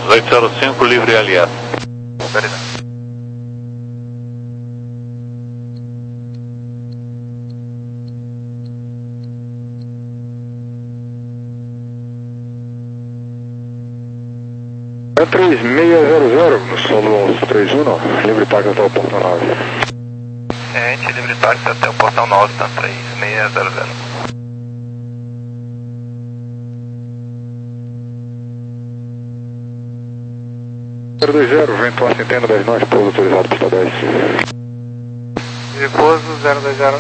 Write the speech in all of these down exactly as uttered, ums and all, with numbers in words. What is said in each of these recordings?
oito zero cinco, livre L S. Beleza. É três seis zero zero, no solo três um, livre táxi até o portão nove. Ciente, livre táxi até o portão nove, tá três seis zero zero. zero dois zero, vento a centena dez nós, pouso autorizado, pista dez. De pouso zero dois zero.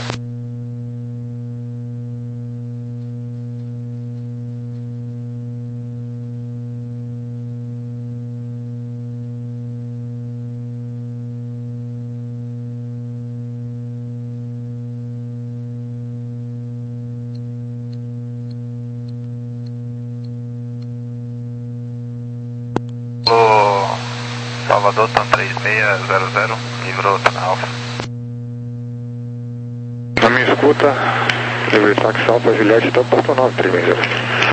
Salvador, TAM três seis zero zero, livrou, tá na Alfa. Na minha escuta, livre táxi Alfa Juliette até o portão nove, três seis zero.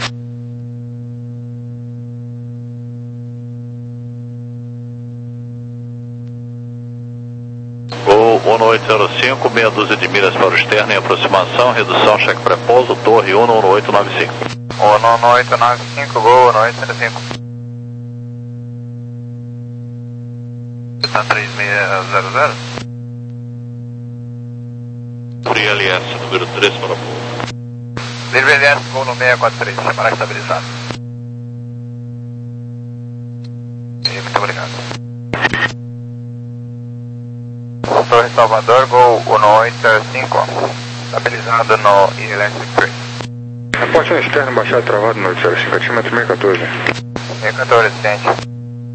Gol um oito zero cinco, meia dúzia de milhas para o externo em aproximação, redução, cheque pré-pouso, torre um um oito nove cinco. um oito nove cinco, gol um oito zero cinco. TAM três seis zero zero. Free L S, número três para o pouso. Livre L S, gol no seis quatro três, chamar estabilizado. E muito obrigado. Torre Salvador, gol um oito zero cinco, estabilizado no Electric três. Reporte no externo, baixado travado no oito zero cinco, atímetro seis um quatro. seis um quatro, ciente.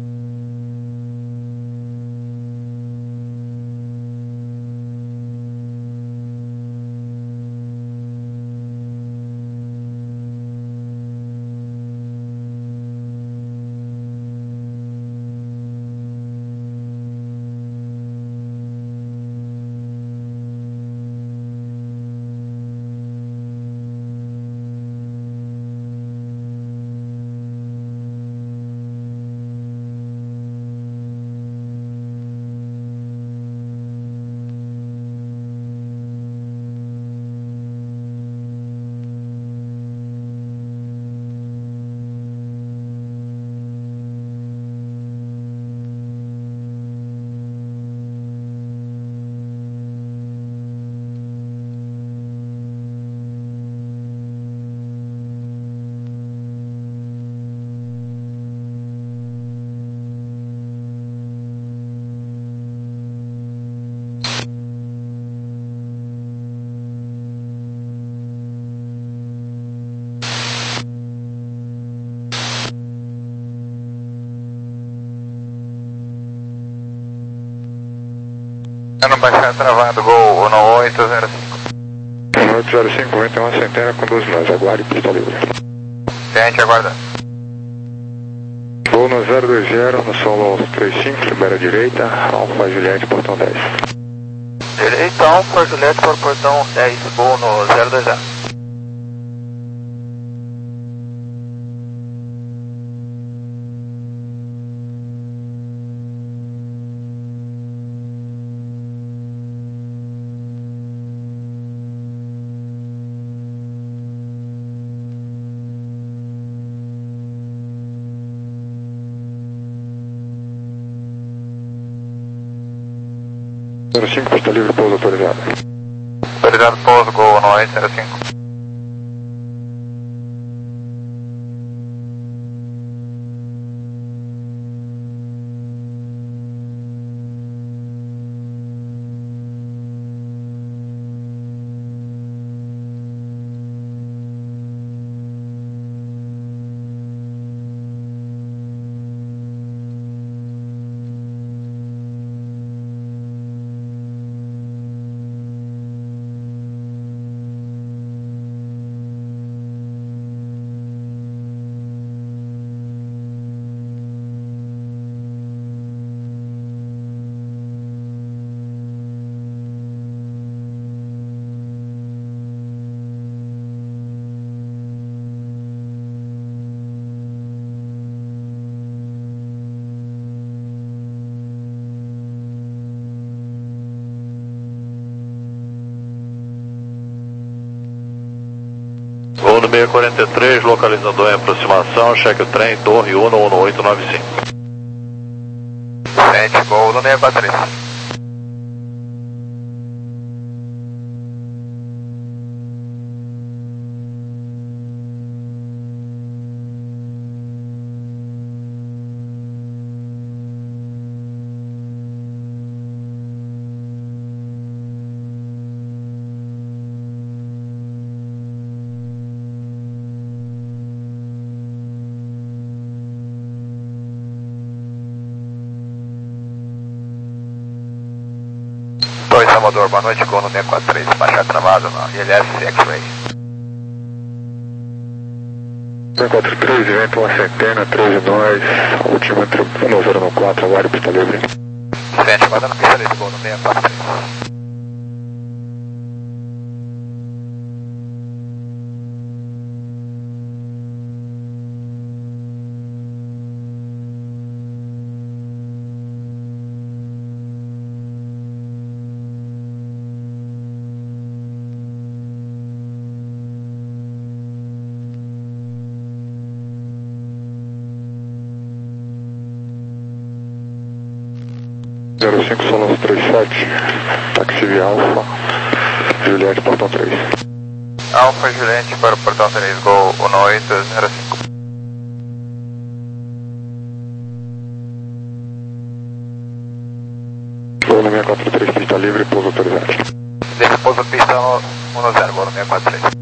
Ano baixado travado, gol um oito zero cinco. um oito zero cinco, vento em uma centena com doze nós, aguarde pista livre. Ciente, aguarda. Gol no zero dois zero, no solo três cinco, libera direita, Alfa Juliette, portão dez. Direita, Alfa Juliette para o portão dez, gol no zero dois zero. zero cinco, pista livre, pouso autorizado. Autorizado, pouso, gol um oito zero cinco. seis quatro três, localizador em aproximação, cheque o trem, Torre Uno, um oito nove cinco. Sente, Gol no seis quatro três. Oi, Salvador, boa noite, Gol no seis quatro três, baixar travado no I L S X-Ray. seis quatro três, vento uma centena, treze nós, altímetro um zero nove quatro, aguarde pista livre. Sente, guardando pista livre, Gol no seis quatro três. zero cinco Solano trinta e sete, táxi via Alfa, Juliette, portão três. Alfa Juliette para o portão três, Gol um oito zero cinco. Gol no seis quatro três, pista livre, pouso autorizado. Deixa pouso pista um zero, Gol no seis quatro três.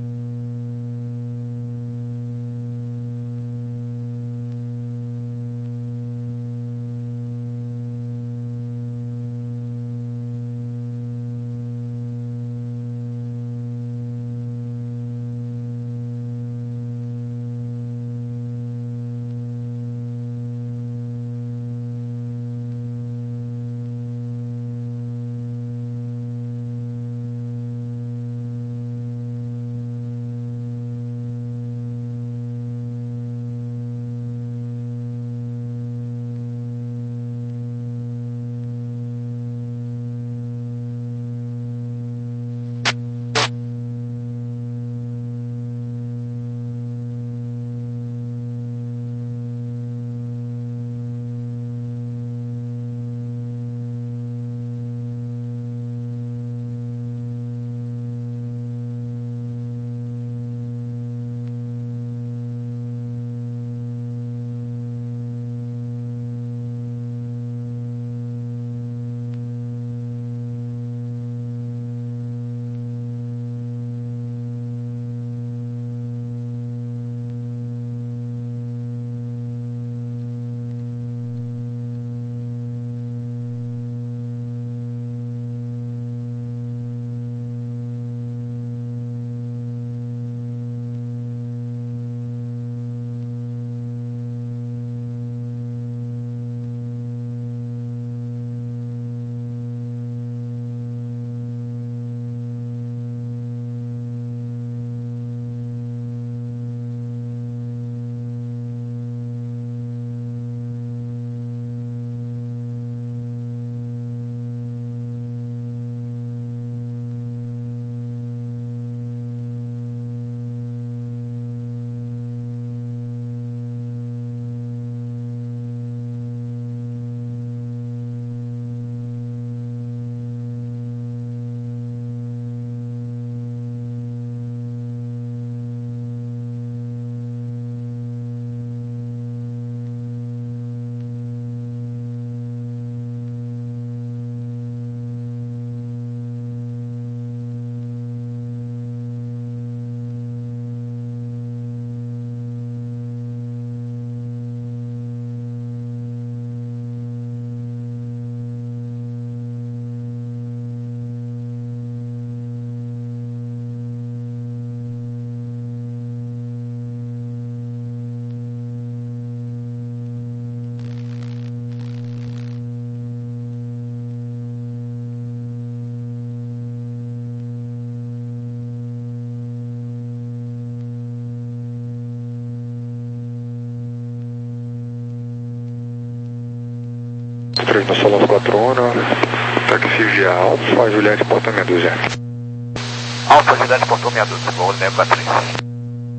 três no Solano quatro Uno, táxi via Alfa, Juliette, portão meia dúzia. Alfa Juliette, portão meia dúzia, Gol no seis quatro três.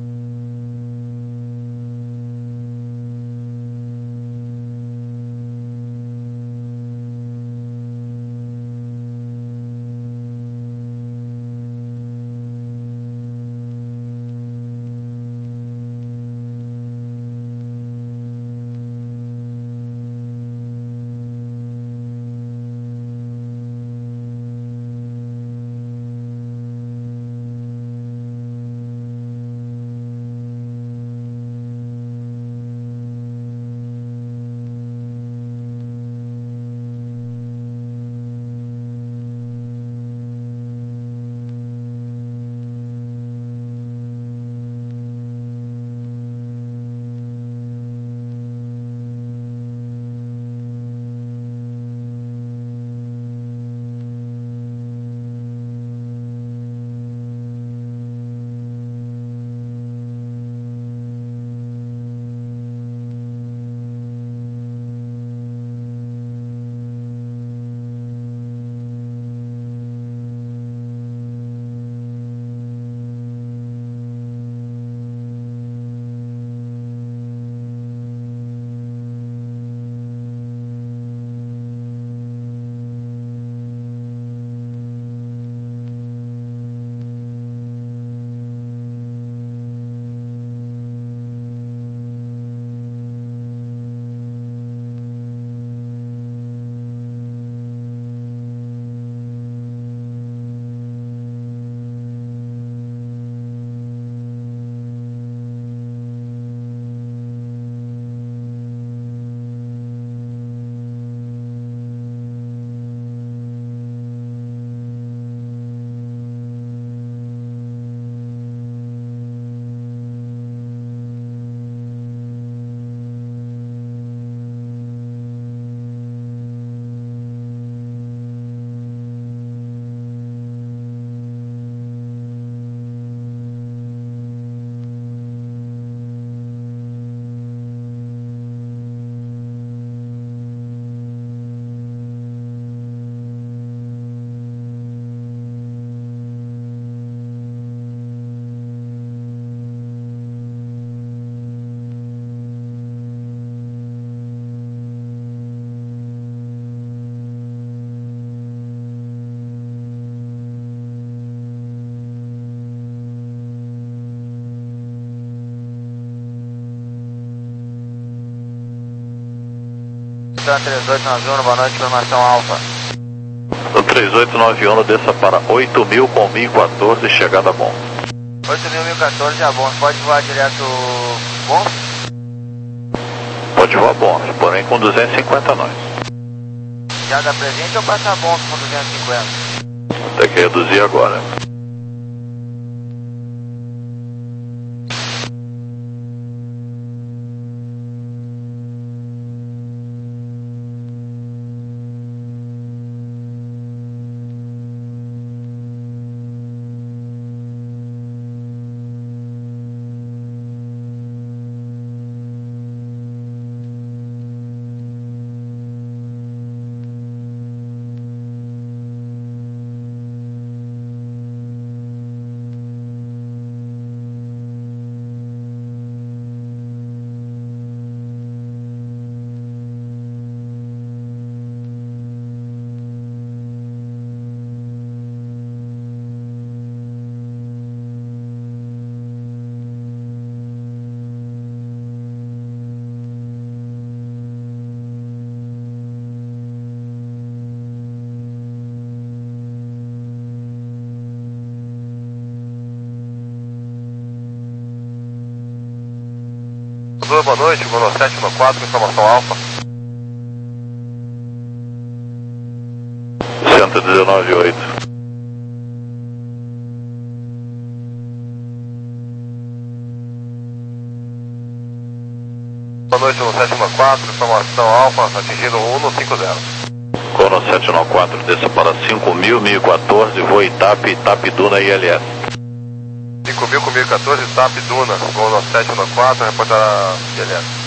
Então, três oito nove um, boa noite, informação Alfa. No três oito nove um, desça para oito mil com mil e quatorze, chegada a bom. oito mil, mil e quatorze, a bom. Pode voar direto bom? Pode voar bom, porém com duzentos e cinquenta nós. Já dá presente ou passar bom com duzentos e cinquenta? Tem que reduzir agora. Boa noite, Golo sete um quatro, informação Alfa. cento e dezenove oito. Boa noite, Golo sete um quatro, informação Alfa, atingindo um um cinco zero. Cono sete nove quatro, desça para cinco mil, mil e quatorze, voo Itap, Itap Duna I L S. cinco mil com mil e quatorze, T A P Duna, Golo sete um quatro, reportar a I L S.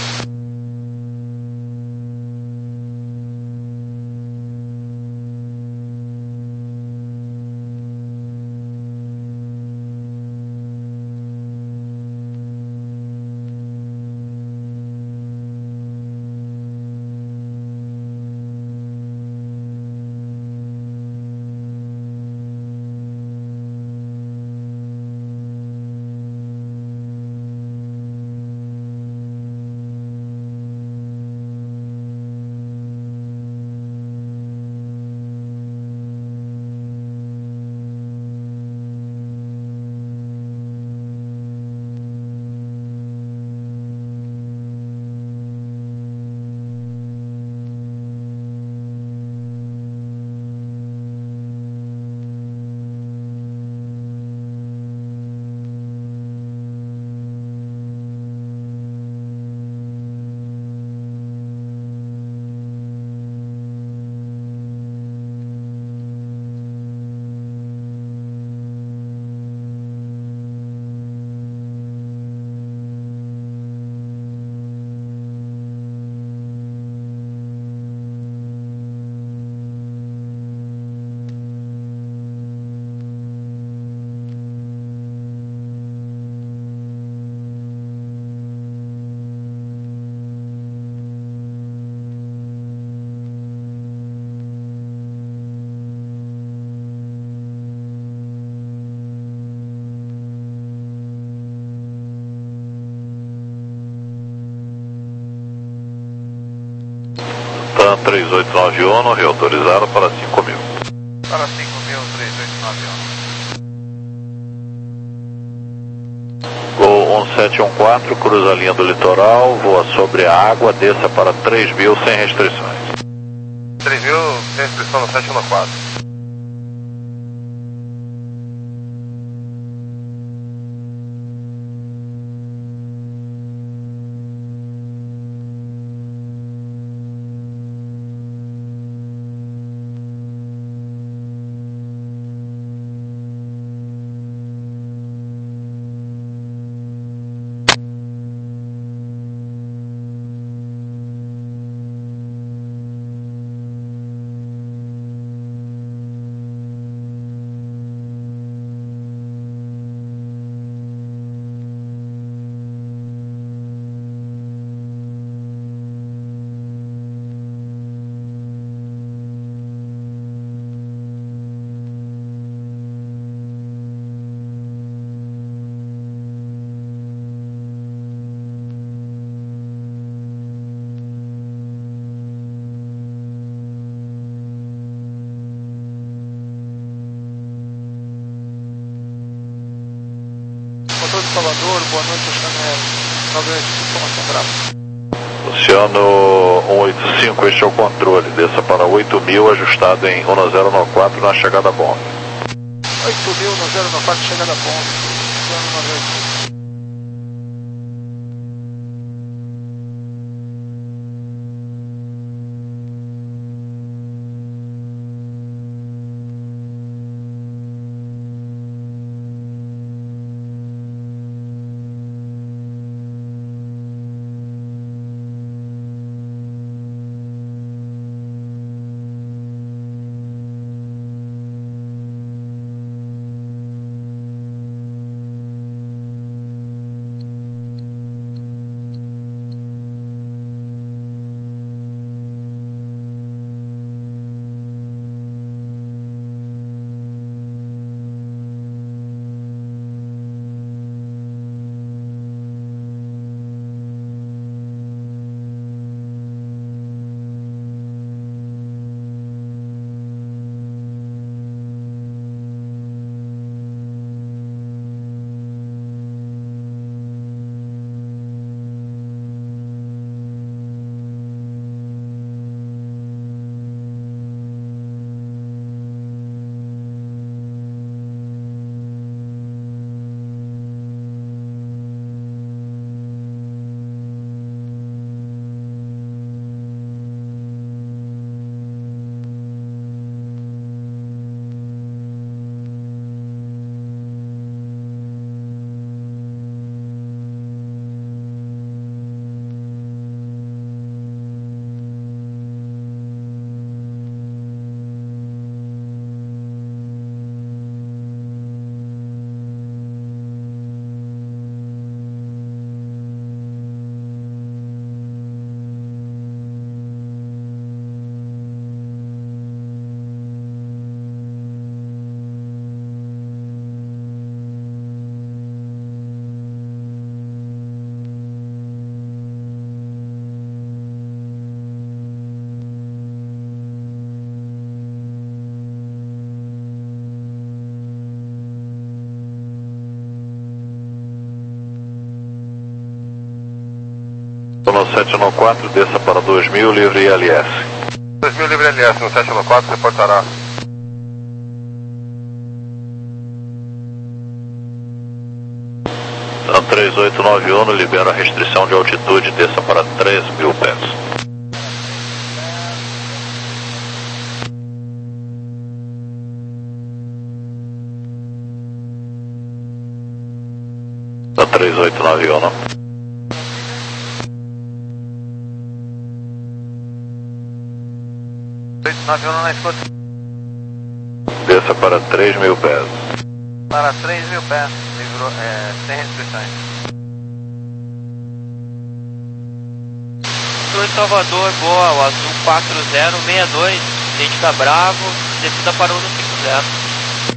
TAM três oito nove um, reautorizado para cinco mil. Para cinco mil, três oito nove um. Gol um sete um quatro, cruza a linha do litoral, voa sobre a água, desça para três mil sem restrições. três mil, sem restrição no sete um quatro. Salvador, boa noite, Oceano nove oito cinco, Oceano Bravo. Oceano cento e oitenta e cinco, este é o controle, desça para oito mil, ajustado em um zero nove quatro na chegada a bomba. oito mil, um zero nove quatro, chegada a bomba, Oceano nove oito cinco. No sete nove quatro, desça para dois mil, livre I L S. dois mil livre L S no sete nove quatro, reportará. Então, três oito nove um, libera a restrição de altitude, desça para três mil pés. Então, três oito nove um. nove um na escuta. Desça para três mil pés. Para três mil pés, livrou, é, sem restrições. Controle Salvador, boa, o azul quatro zero seis dois, Identidade Bravo, descida para um cinco zero.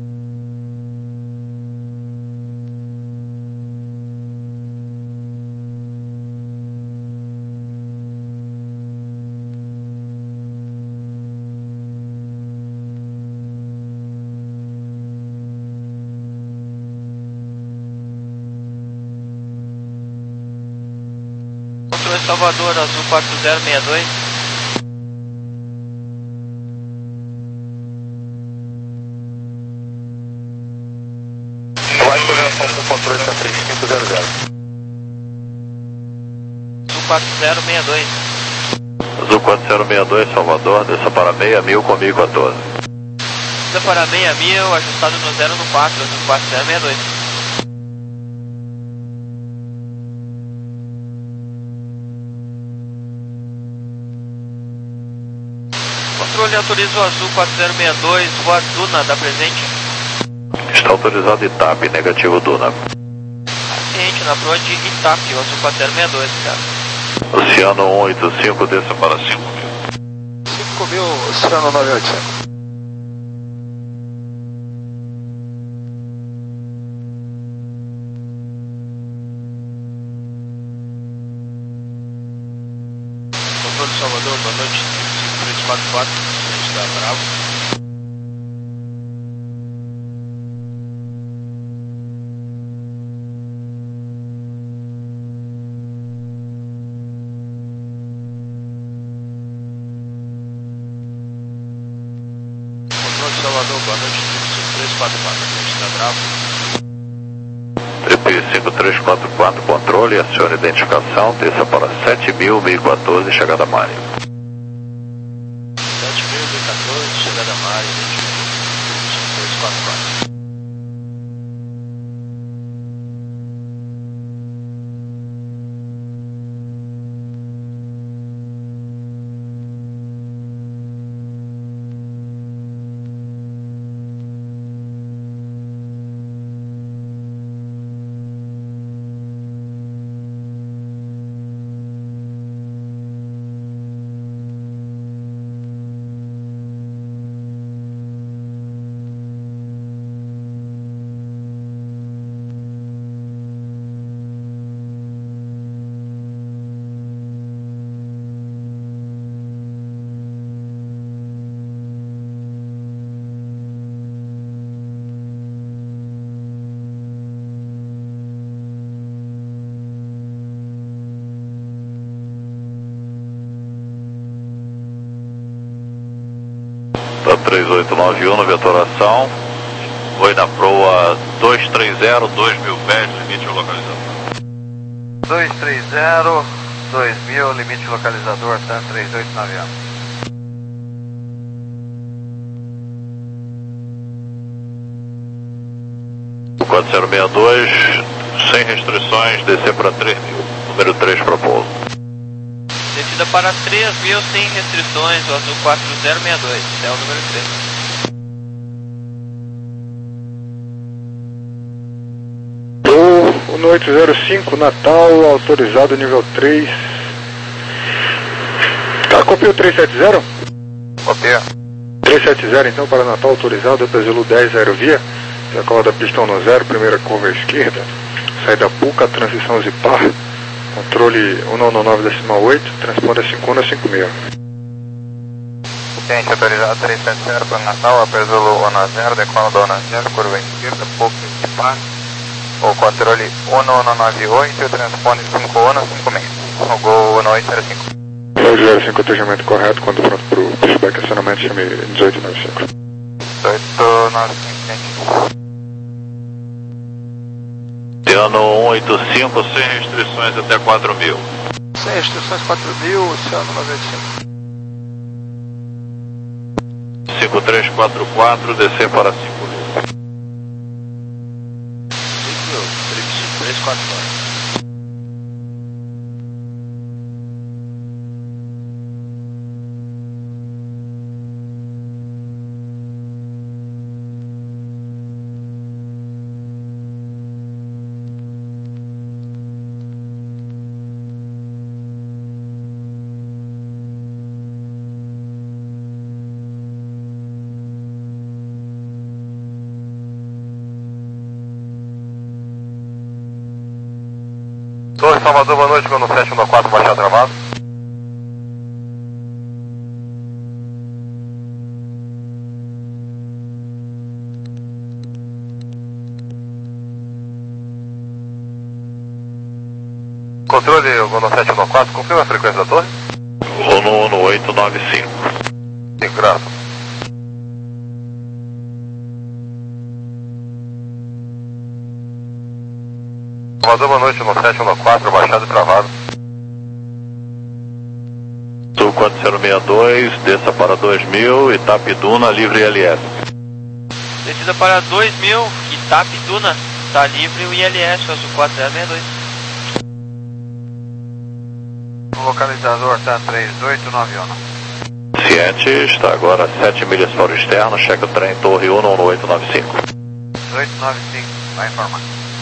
Salvador, azul quatro zero seis dois. Vai correção com controle cento e cinco zero zero. Azul quatro zero seis dois. Azul quatro zero seis dois, Salvador, desça para seis mil com mil e quatorze. Desça para seis mil, ajustado no zero no quatro, azul quatro zero seis dois. Controle autoriza o azul quatro zero seis dois, voa Duna, dá presente. Está autorizado I T A P, negativo Duna. Ciente, na proa de I T A P, o azul quatro zero seis dois, cara. Oceano cento e oitenta e cinco, desça para cinco mil. cinco mil, Oceano nove oito cinco. Controle Salvador, boa noite, cinco três quatro quatro, Identidade Bravo. Salvador, boa noite, cinco três quatro quatro, a gente tá bravo. Trip cinco três quatro quatro, controle, acione identificação, desça para sete mil, mil e quatorze, chegada a Mário. sete mil, mil e quatorze, chegada a Mário, cinco três quatro quatro. três oito nove um, vetoração. Foi na proa dois três zero, dois mil pés, limite localizador. dois três zero, dois mil, limite localizador, tá? três oito nove um. quatro zero seis dois, sem restrições, descer para três mil. Número três para pouso. Descida para três mil sem restrições, o azul quatro zero seis dois, é o número três. O noite zero cinco, Natal, autorizado nível três. Tá, copia o três sete zero? Copia. três sete zero então para Natal, autorizado, Brasil dez zero via. Decola da pistão no zero, primeira curva à esquerda. Saída Puca, transição Zipar. Controle um nove nove decimal oito, transponder cinco um cinco seis. Gente, autorizado três sete zero para Natal, Aperzulo um zero, decola da um zero, curva à esquerda, Puca Zipar. O controle um um nove oito, transponder cinco um cinco seis. O Gol um oito zero cinco. dois zero cinco, atendimento correto, quando pronto para o pushback, acionamento chame dezoito nove cinco. dezoito nove cinco, gente. Oceano um oito cinco, sem restrições até quatro mil. Sem restrições quatro mil, Oceano noventa e cinco. cinco três quatro quatro, descer para cinco mil. cinco mil, cinco três quatro quatro. Torre Salvador, boa noite, Gol no sete um quatro, baixar travado. Controle, Gol no sete um quatro, confirma a frequência da torre? Runo um oito nove cinco. Sim, graças. Salvador, boa noite, no sete um quatro, baixado e travado. Sul quatro zero seis dois, desça para dois mil, Itapiduna, livre I L S. Descida para dois mil, Itapiduna, está livre o I L S, o azul quatro zero seis dois. O localizador tá três oito nove um. Ciente, está agora a sete milhas fora externo, checa o trem Torre um um oito nove cinco. oito nove cinco, vai informar.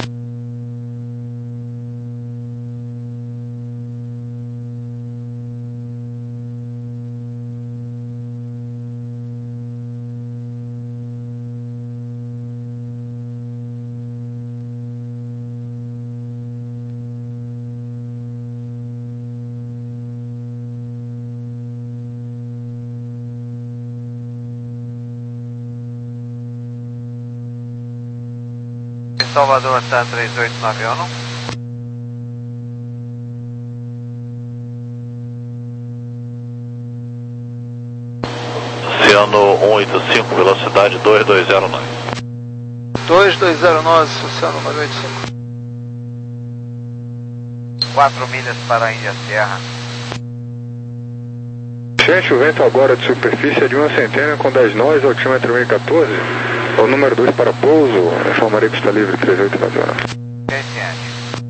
Salvador está três oito nove um. Oceano cento e oitenta e cinco, velocidade dois dois zero nove. dois dois zero nove, Oceano nove oito cinco. quatro milhas para a Índia Serra. Gente, o vento agora de superfície é de uma centena com dez nós, altímetro mil e quatorze. É o número dois para pouso, informarei que está livre três oito quatro zero. Gente,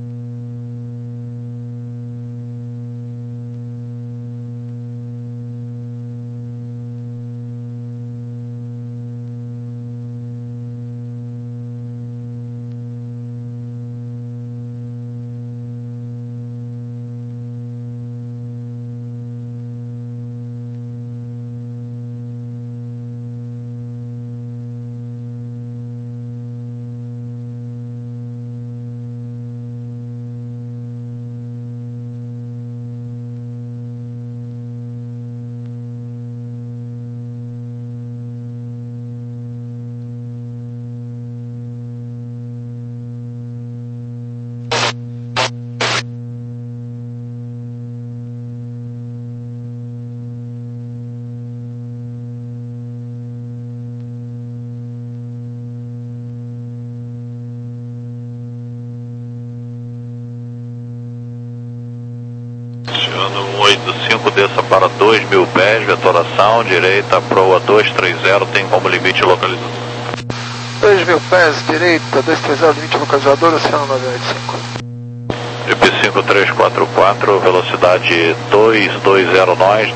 Oceano cento e oitenta e cinco, desça para dois mil pés, vetoração, direita, proa dois três zero, tem como limite localizador. dois mil pés, direita, dois três zero, limite localizador, Oceano nove oito cinco. G P cinco três quatro quatro, velocidade dois dois zero nós.